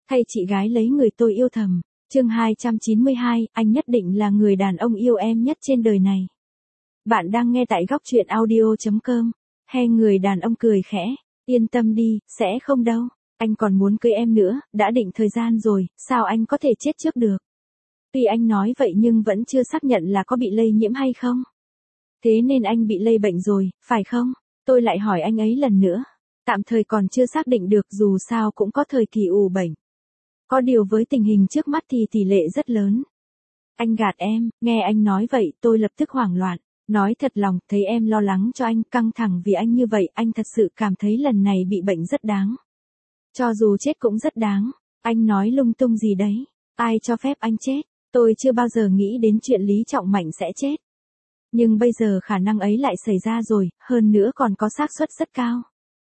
Thay chị gái lấy người tôi yêu thầm. Chương 292, anh nhất định là người đàn ông yêu em nhất trên đời này. Bạn đang nghe tại góc truyện audio.com. Hay người đàn ông cười khẽ, yên tâm đi, sẽ không đâu. Anh còn muốn cưới em nữa, đã định thời gian rồi, sao anh có thể chết trước được? Tuy anh nói vậy nhưng vẫn chưa xác nhận là có bị lây nhiễm hay không. Thế nên anh bị lây bệnh rồi, phải không? Tôi lại hỏi anh ấy lần nữa. Tạm thời còn chưa xác định được, dù sao cũng có thời kỳ ủ bệnh. Có điều với tình hình trước mắt thì tỷ lệ rất lớn. Anh gạt em, nghe anh nói vậy tôi lập tức hoảng loạn. Nói thật lòng, thấy em lo lắng cho anh, căng thẳng vì anh như vậy, anh thật sự cảm thấy lần này bị bệnh rất đáng. Cho dù chết cũng rất đáng. Anh nói lung tung gì đấy? Ai cho phép anh chết? Tôi chưa bao giờ nghĩ đến chuyện Lý Trọng Mạnh sẽ chết. Nhưng bây giờ khả năng ấy lại xảy ra rồi, hơn nữa còn có xác suất rất cao.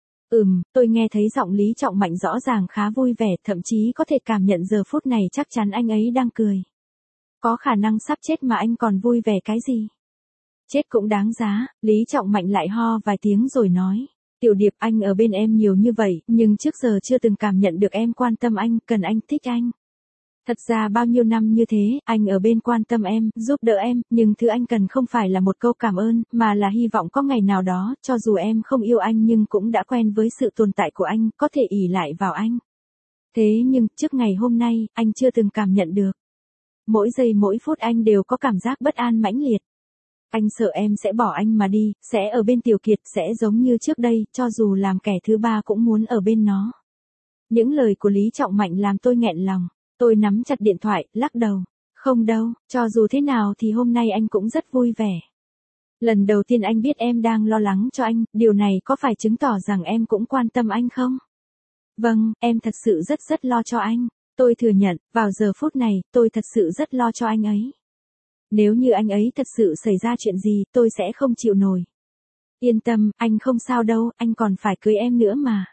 Tôi nghe thấy giọng Lý Trọng Mạnh rõ ràng khá vui vẻ, thậm chí có thể cảm nhận giờ phút này chắc chắn anh ấy đang cười. Có khả năng sắp chết mà anh còn vui vẻ cái gì? Chết cũng đáng giá. Lý Trọng Mạnh lại ho vài tiếng rồi nói. Tiểu Điệp, anh ở bên em nhiều như vậy, nhưng trước giờ chưa từng cảm nhận được em quan tâm anh, cần anh, thích anh. Thật ra bao nhiêu năm như thế, anh ở bên quan tâm em, giúp đỡ em, nhưng thứ anh cần không phải là một câu cảm ơn, mà là hy vọng có ngày nào đó, cho dù em không yêu anh nhưng cũng đã quen với sự tồn tại của anh, có thể ỷ lại vào anh. Thế nhưng, trước ngày hôm nay, anh chưa từng cảm nhận được. Mỗi giây mỗi phút anh đều có cảm giác bất an mãnh liệt. Anh sợ em sẽ bỏ anh mà đi, sẽ ở bên Tiểu Kiệt, sẽ giống như trước đây, cho dù làm kẻ thứ ba cũng muốn ở bên nó. Những lời của Lý Trọng Mạnh làm tôi nghẹn lòng. Tôi nắm chặt điện thoại, lắc đầu. Không đâu, cho dù thế nào thì hôm nay anh cũng rất vui vẻ. Lần đầu tiên anh biết em đang lo lắng cho anh, điều này có phải chứng tỏ rằng em cũng quan tâm anh không? Vâng, em thật sự rất lo cho anh. Tôi thừa nhận, vào giờ phút này, tôi thật sự rất lo cho anh ấy. Nếu như anh ấy thật sự xảy ra chuyện gì, tôi sẽ không chịu nổi. Yên tâm, anh không sao đâu, anh còn phải cưới em nữa mà.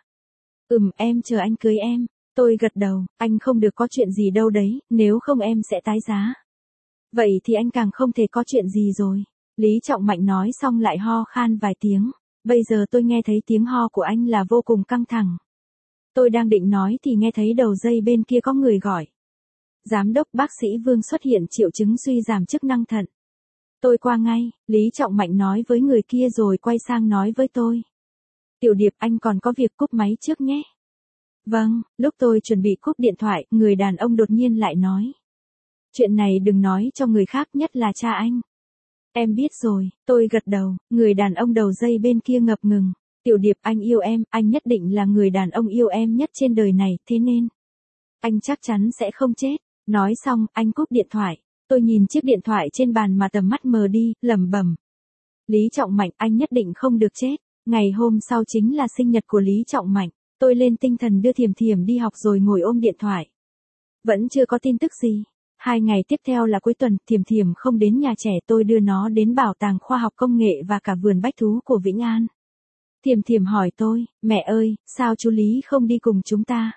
Em chờ anh cưới em. Tôi gật đầu, anh không được có chuyện gì đâu đấy, nếu không em sẽ tái giá. Vậy thì anh càng không thể có chuyện gì rồi. Lý Trọng Mạnh nói xong lại ho khan vài tiếng. Bây giờ tôi nghe thấy tiếng ho của anh là vô cùng căng thẳng. Tôi đang định nói thì nghe thấy đầu dây bên kia có người gọi. Giám đốc bác sĩ Vương xuất hiện triệu chứng suy giảm chức năng thận. Tôi qua ngay, Lý Trọng Mạnh nói với người kia rồi quay sang nói với tôi. Tiểu Điệp, anh còn có việc, cúp máy trước nhé. Vâng, lúc tôi chuẩn bị cúp điện thoại, người đàn ông đột nhiên lại nói. Chuyện này đừng nói cho người khác, nhất là cha anh. Em biết rồi, tôi gật đầu, người đàn ông đầu dây bên kia ngập ngừng. Tiểu Điệp, anh yêu em, anh nhất định là người đàn ông yêu em nhất trên đời này, thế nên anh chắc chắn sẽ không chết. Nói xong, anh cúp điện thoại. Tôi nhìn chiếc điện thoại trên bàn mà tầm mắt mờ đi, lẩm bẩm. Lý Trọng Mạnh, anh nhất định không được chết. Ngày hôm sau chính là sinh nhật của Lý Trọng Mạnh. Tôi lên tinh thần đưa Thiểm Thiểm đi học rồi ngồi ôm điện thoại. Vẫn chưa có tin tức gì. 2 ngày tiếp theo là cuối tuần, Thiểm Thiểm không đến nhà trẻ, tôi đưa nó đến Bảo tàng Khoa học Công nghệ và cả vườn bách thú của Vĩnh An. Thiểm Thiểm hỏi tôi, mẹ ơi, sao chú Lý không đi cùng chúng ta?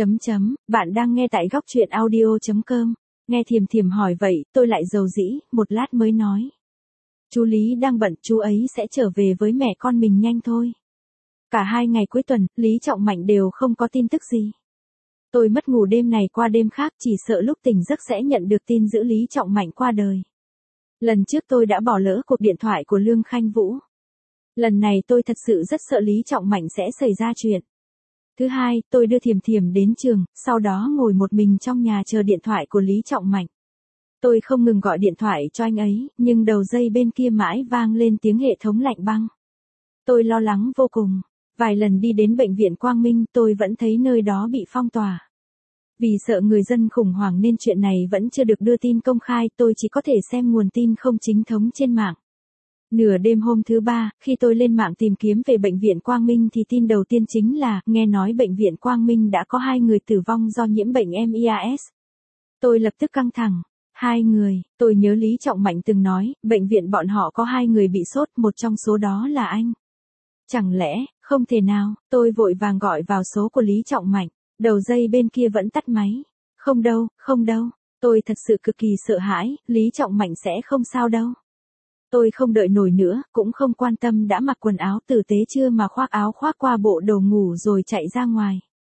Bạn đang nghe tại góc truyện audio.com. Nghe Thiểm Thiểm hỏi vậy, tôi lại dầu dĩ, một lát mới nói. Chú Lý đang bận, chú ấy sẽ trở về với mẹ con mình nhanh thôi. Cả 2 ngày cuối tuần, Lý Trọng Mạnh đều không có tin tức gì. Tôi mất ngủ đêm này qua đêm khác, chỉ sợ lúc tỉnh giấc sẽ nhận được tin giữ Lý Trọng Mạnh qua đời. Lần trước tôi đã bỏ lỡ cuộc điện thoại của Lương Khanh Vũ. Lần này tôi thật sự rất sợ Lý Trọng Mạnh sẽ xảy ra chuyện. Thứ hai, tôi đưa Thiểm Thiểm đến trường, sau đó ngồi một mình trong nhà chờ điện thoại của Lý Trọng Mạnh. Tôi không ngừng gọi điện thoại cho anh ấy, nhưng đầu dây bên kia mãi vang lên tiếng hệ thống lạnh băng. Tôi lo lắng vô cùng. Vài lần đi đến bệnh viện Quang Minh, tôi vẫn thấy nơi đó bị phong tỏa. Vì sợ người dân khủng hoảng nên chuyện này vẫn chưa được đưa tin công khai, tôi chỉ có thể xem nguồn tin không chính thống trên mạng. Nửa đêm hôm thứ 3, khi tôi lên mạng tìm kiếm về bệnh viện Quang Minh thì tin đầu tiên chính là, nghe nói bệnh viện Quang Minh đã có 2 người tử vong do nhiễm bệnh MIAS. Tôi lập tức căng thẳng. 2 người, tôi nhớ Lý Trọng Mạnh từng nói, bệnh viện bọn họ có 2 người bị sốt, một trong số đó là anh. Chẳng lẽ, không thể nào, tôi vội vàng gọi vào số của Lý Trọng Mạnh, đầu dây bên kia vẫn tắt máy. Không đâu, tôi thật sự cực kỳ sợ hãi, Lý Trọng Mạnh sẽ không sao đâu. Tôi không đợi nổi nữa, cũng không quan tâm đã mặc quần áo tử tế chưa mà khoác áo khoác qua bộ đồ ngủ rồi chạy ra ngoài.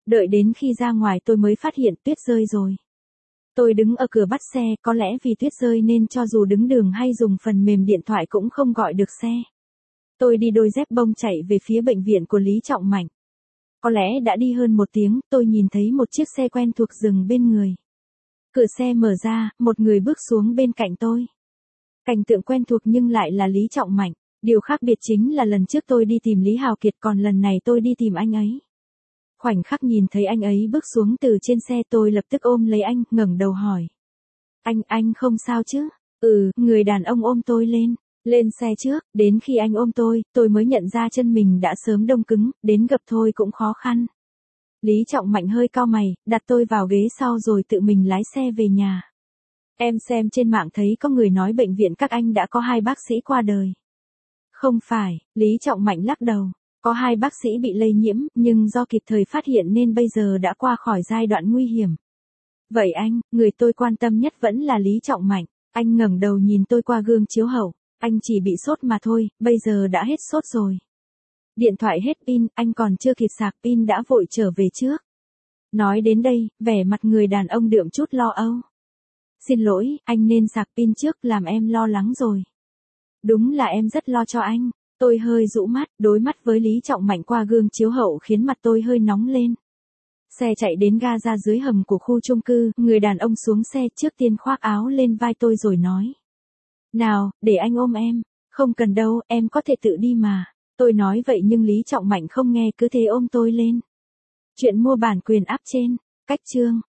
Đợi đến khi ra ngoài tôi mới phát hiện tuyết rơi rồi. Tôi đứng ở cửa bắt xe, có lẽ vì tuyết rơi nên cho dù đứng đường hay dùng phần mềm điện thoại cũng không gọi được xe. Tôi đi đôi dép bông chạy về phía bệnh viện của Lý Trọng Mạnh. Có lẽ đã đi hơn 1 tiếng, tôi nhìn thấy một chiếc xe quen thuộc dừng bên người. Cửa xe mở ra, một người bước xuống bên cạnh tôi. Cảnh tượng quen thuộc nhưng lại là Lý Trọng Mạnh. Điều khác biệt chính là lần trước tôi đi tìm Lý Hào Kiệt, còn lần này tôi đi tìm anh ấy. Khoảnh khắc nhìn thấy anh ấy bước xuống từ trên xe, tôi lập tức ôm lấy anh, ngẩng đầu hỏi. Anh không sao chứ? Người đàn ông ôm tôi lên xe trước, đến khi anh ôm tôi mới nhận ra chân mình đã sớm đông cứng, đến gập thôi cũng khó khăn. Lý Trọng Mạnh hơi cau mày, đặt tôi vào ghế sau rồi tự mình lái xe về nhà. Em xem trên mạng thấy có người nói bệnh viện các anh đã có 2 bác sĩ qua đời. Không phải, Lý Trọng Mạnh lắc đầu. Có 2 bác sĩ bị lây nhiễm, nhưng do kịp thời phát hiện nên bây giờ đã qua khỏi giai đoạn nguy hiểm. Vậy anh, người tôi quan tâm nhất vẫn là Lý Trọng Mạnh. Anh ngẩng đầu nhìn tôi qua gương chiếu hậu. Anh chỉ bị sốt mà thôi, bây giờ đã hết sốt rồi. Điện thoại hết pin, anh còn chưa kịp sạc pin đã vội trở về trước. Nói đến đây, vẻ mặt người đàn ông đượm chút lo âu. Xin lỗi, anh nên sạc pin trước, làm em lo lắng rồi. Đúng là em rất lo cho anh. Tôi hơi dụ mắt, đối mắt với Lý Trọng Mạnh qua gương chiếu hậu khiến mặt tôi hơi nóng lên. Xe chạy đến ga ra dưới hầm của khu chung cư, người đàn ông xuống xe trước tiên khoác áo lên vai tôi rồi nói. Nào, để anh ôm em. Không cần đâu, em có thể tự đi mà. Tôi nói vậy nhưng Lý Trọng Mạnh không nghe, cứ thế ôm tôi lên. Chuyện mua bản quyền áp trên. Cách chương.